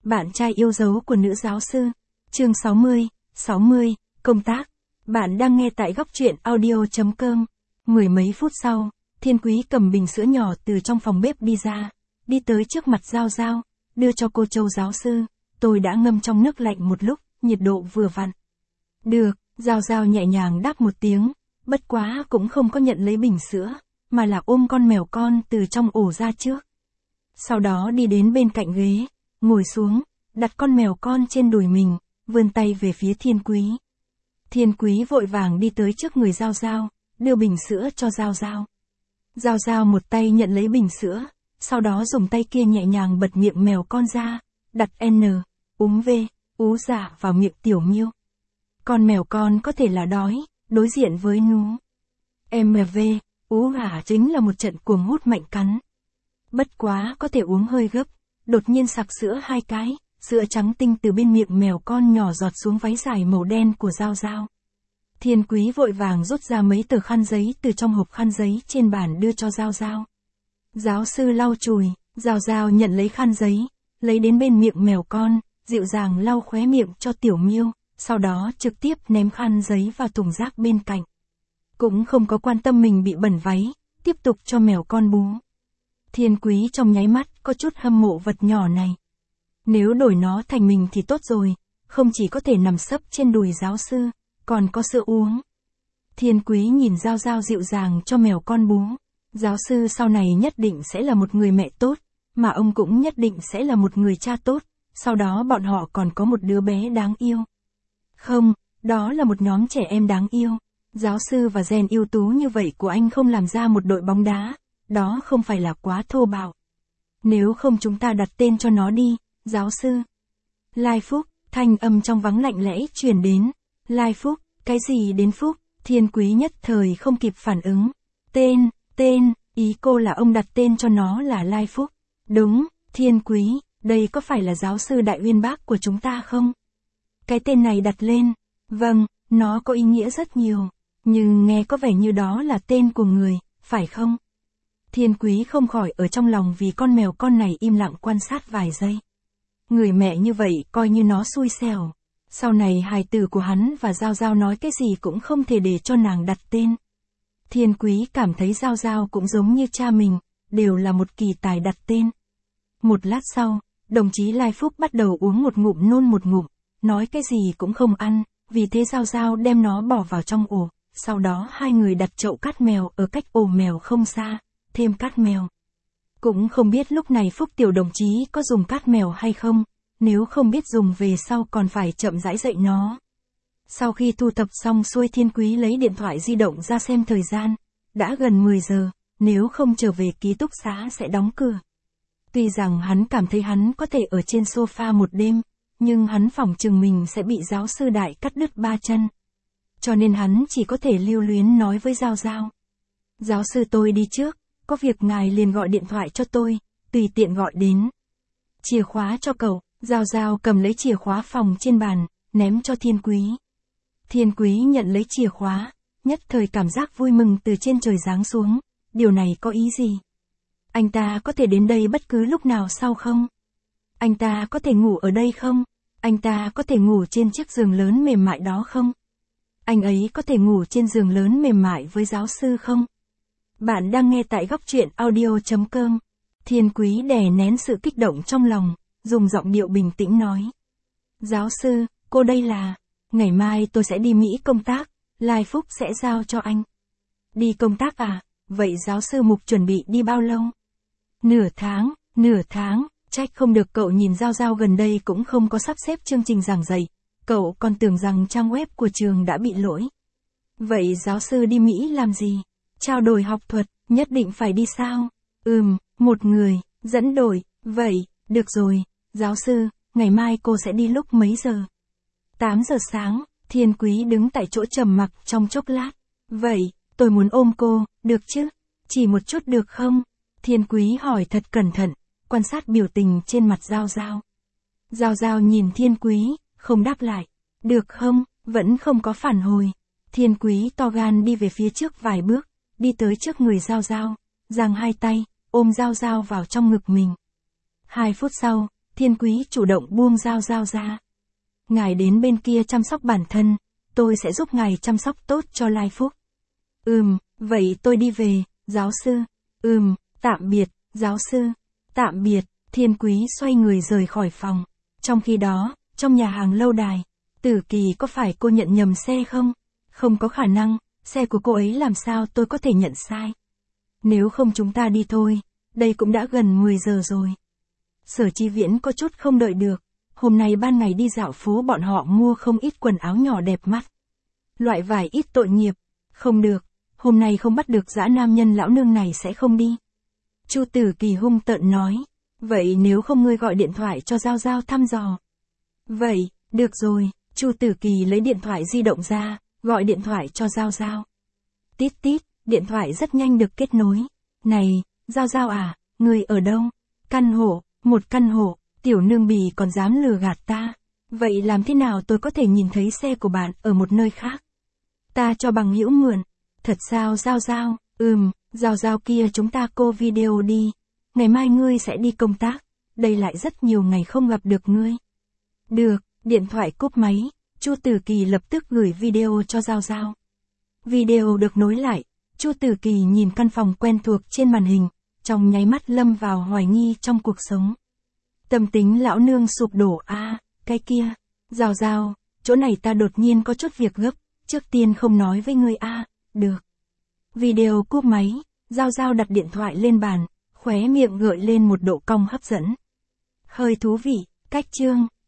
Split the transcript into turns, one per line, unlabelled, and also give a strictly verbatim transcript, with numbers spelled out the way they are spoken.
Bạn trai yêu dấu của nữ giáo sư. Chương sáu mươi, sáu mươi, công tác. Bạn đang nghe tại góc truyện audio chấm com. Mười mấy phút sau, Thiên Quý cầm bình sữa nhỏ từ trong phòng bếp đi ra, đi tới trước mặt Giao Giao, đưa cho cô Châu giáo sư. Tôi đã ngâm trong nước lạnh một lúc, nhiệt độ vừa vặn. Được, Giao Giao nhẹ nhàng đáp một tiếng, bất quá cũng không có nhận lấy bình sữa, mà là ôm con mèo con từ trong ổ ra trước. Sau đó đi đến bên cạnh ghế, ngồi xuống, đặt con mèo con trên đùi mình, vươn tay về phía Thiên Quý. Thiên Quý vội vàng đi tới trước người Giao Giao, đưa bình sữa cho Giao Giao. Giao Giao một tay nhận lấy bình sữa, sau đó dùng tay kia nhẹ nhàng bật miệng mèo con ra, đặt N, úm V, ú dạ vào miệng Tiểu Miêu. Con mèo con có thể là đói, đối diện với nú. em vê, ú ả chính là một trận cuồng hút mạnh cắn. Bất quá có thể uống hơi gấp, đột nhiên sặc sữa hai cái, sữa trắng tinh từ bên miệng mèo con nhỏ giọt xuống váy dài màu đen của Giao Giao. Thiên Quý vội vàng rút ra mấy tờ khăn giấy từ trong hộp khăn giấy trên bàn đưa cho Giao Giao. Giáo sư lau chùi, Giao Giao nhận lấy khăn giấy, lấy đến bên miệng mèo con, dịu dàng lau khóe miệng cho Tiểu Miêu, sau đó trực tiếp ném khăn giấy vào thùng rác bên cạnh. Cũng không có quan tâm mình bị bẩn váy, tiếp tục cho mèo con bú. Thiên Quý trong nháy mắt có chút hâm mộ vật nhỏ này. Nếu đổi nó thành mình thì tốt rồi, không chỉ có thể nằm sấp trên đùi giáo sư, còn có sữa uống. Thiên Quý nhìn Giao Giao dịu dàng cho mèo con bú. Giáo sư sau này nhất định sẽ là một người mẹ tốt, mà ông cũng nhất định sẽ là một người cha tốt, sau đó bọn họ còn có một đứa bé đáng yêu. Không, đó là một nhóm trẻ em đáng yêu. Giáo sư và gen ưu tú như vậy của anh không làm ra một đội bóng đá, đó không phải là quá thô bạo. Nếu không chúng ta đặt tên cho nó đi, giáo sư. Lai Phúc, thanh âm trong vắng lạnh lẽ truyền đến. Lai Phúc, cái gì đến Phúc? Thiên Quý nhất thời không kịp phản ứng. Tên, tên, ý cô là ông đặt tên cho nó là Lai Phúc. Đúng, Thiên Quý, đây có phải là giáo sư đại uyên bác của chúng ta không? Cái tên này đặt lên, vâng, nó có ý nghĩa rất nhiều, nhưng nghe có vẻ như đó là tên của người, phải không? Thiên Quý không khỏi ở trong lòng vì con mèo con này im lặng quan sát vài giây. Người mẹ như vậy coi như nó xui xẻo. Sau này hài tử của hắn và Giao Giao nói cái gì cũng không thể để cho nàng đặt tên. Thiên Quý cảm thấy Giao Giao cũng giống như cha mình, đều là một kỳ tài đặt tên. Một lát sau, đồng chí Lai Phúc bắt đầu uống một ngụm nôn một ngụm, nói cái gì cũng không ăn, vì thế Giao Giao đem nó bỏ vào trong ổ, sau đó hai người đặt chậu cát mèo ở cách ổ mèo không xa, thêm cát mèo. Cũng không biết lúc này Phúc tiểu đồng chí có dùng cát mèo hay không, nếu không biết dùng về sau còn phải chậm rãi dạy nó. Sau khi thu thập xong xuôi Thiên Quý lấy điện thoại di động ra xem thời gian, đã gần mười giờ, nếu không trở về ký túc xá sẽ đóng cửa. Tuy rằng hắn cảm thấy hắn có thể ở trên sofa một đêm, nhưng hắn phỏng chừng mình sẽ bị giáo sư đại cắt đứt ba chân. Cho nên hắn chỉ có thể lưu luyến nói với Giao Giao. Giáo sư tôi đi trước, có việc ngài liền gọi điện thoại cho tôi, tùy tiện gọi đến. Chìa khóa cho cậu, Giao Giao cầm lấy chìa khóa phòng trên bàn, ném cho Thiên Quý. Thiên Quý nhận lấy chìa khóa, nhất thời cảm giác vui mừng từ trên trời giáng xuống, điều này có ý gì? Anh ta có thể đến đây bất cứ lúc nào sau không? Anh ta có thể ngủ ở đây không? Anh ta có thể ngủ trên chiếc giường lớn mềm mại đó không? Anh ấy có thể ngủ trên giường lớn mềm mại với giáo sư không? Bạn đang nghe tại góc truyện audio chấm com. Thiên Quý đè nén sự kích động trong lòng, dùng giọng điệu bình tĩnh nói. Giáo sư, cô đây là, ngày mai tôi sẽ đi Mỹ công tác, Lai Phúc sẽ giao cho anh. Đi công tác à? Vậy giáo sư Mục chuẩn bị đi bao lâu? Nửa tháng, nửa tháng, trách không được cậu nhìn Giao Giao gần đây cũng không có sắp xếp chương trình giảng dạy, cậu còn tưởng rằng trang web của trường đã bị lỗi. Vậy giáo sư đi Mỹ làm gì? Trao đổi học thuật, nhất định phải đi sao? Ừm, một người, dẫn đổi, vậy, được rồi, giáo sư, ngày mai cô sẽ đi lúc mấy giờ? tám giờ sáng, Thiên Quý đứng tại chỗ trầm mặc trong chốc lát. Vậy, tôi muốn ôm cô, được chứ? Chỉ một chút được không? Thiên Quý hỏi thật cẩn thận, quan sát biểu tình trên mặt Giao Giao. Giao Giao nhìn Thiên Quý, không đáp lại. Được không? Vẫn không có phản hồi. Thiên Quý to gan đi về phía trước vài bước, đi tới trước người Giao Giao, giang hai tay, ôm Giao Giao vào trong ngực mình. Hai phút sau, Thiên Quý chủ động buông Giao Giao ra. Ngài đến bên kia chăm sóc bản thân, tôi sẽ giúp ngài chăm sóc tốt cho Lai Phúc. Ừm, vậy tôi đi về, giáo sư. Ừm, tạm biệt, giáo sư. Tạm biệt, Thiên Quý xoay người rời khỏi phòng. Trong khi đó, trong nhà hàng lâu đài, Tử Kỳ có phải cô nhận nhầm xe không? Không có khả năng, xe của cô ấy làm sao tôi có thể nhận sai. Nếu không chúng ta đi thôi, đây cũng đã gần mười giờ rồi. Sở Chi Viễn có chút không đợi được. Hôm nay ban ngày đi dạo phố bọn họ mua không ít quần áo nhỏ đẹp mắt. Loại vải ít tội nghiệp. Không được, hôm nay không bắt được dã nam nhân lão nương này sẽ không đi. Chu Tử Kỳ hung tợn nói. Vậy nếu không ngươi gọi điện thoại cho Giao Giao thăm dò. Vậy, được rồi, Chu Tử Kỳ lấy điện thoại di động ra, gọi điện thoại cho Giao Giao. Tít tít, điện thoại rất nhanh được kết nối. Này, Giao Giao à, ngươi ở đâu? Căn hộ, một căn hộ, tiểu nương bì còn dám lừa gạt ta. Vậy làm thế nào tôi có thể nhìn thấy xe của bạn ở một nơi khác? Ta cho bằng hữu mượn. Thật sao Giao Giao? Ừm, Giao Giao kia chúng ta cô video đi. Ngày mai ngươi sẽ đi công tác. Đây lại rất nhiều ngày không gặp được ngươi. Được, điện thoại cúp máy. Chu Tử Kỳ lập tức gửi video cho Giao Giao. Video được nối lại. Chu Tử Kỳ nhìn căn phòng quen thuộc trên màn hình, trong nháy mắt lâm vào hoài nghi trong cuộc sống. Tâm tính lão nương sụp đổ a, à, cái kia. Giao Giao, chỗ này ta đột nhiên có chút việc gấp, trước tiên không nói với ngươi a, à, được. Video cúp máy, Giao Giao đặt điện thoại lên bàn, khóe miệng gợi lên một độ cong hấp dẫn. Hơi thú vị, cách chương.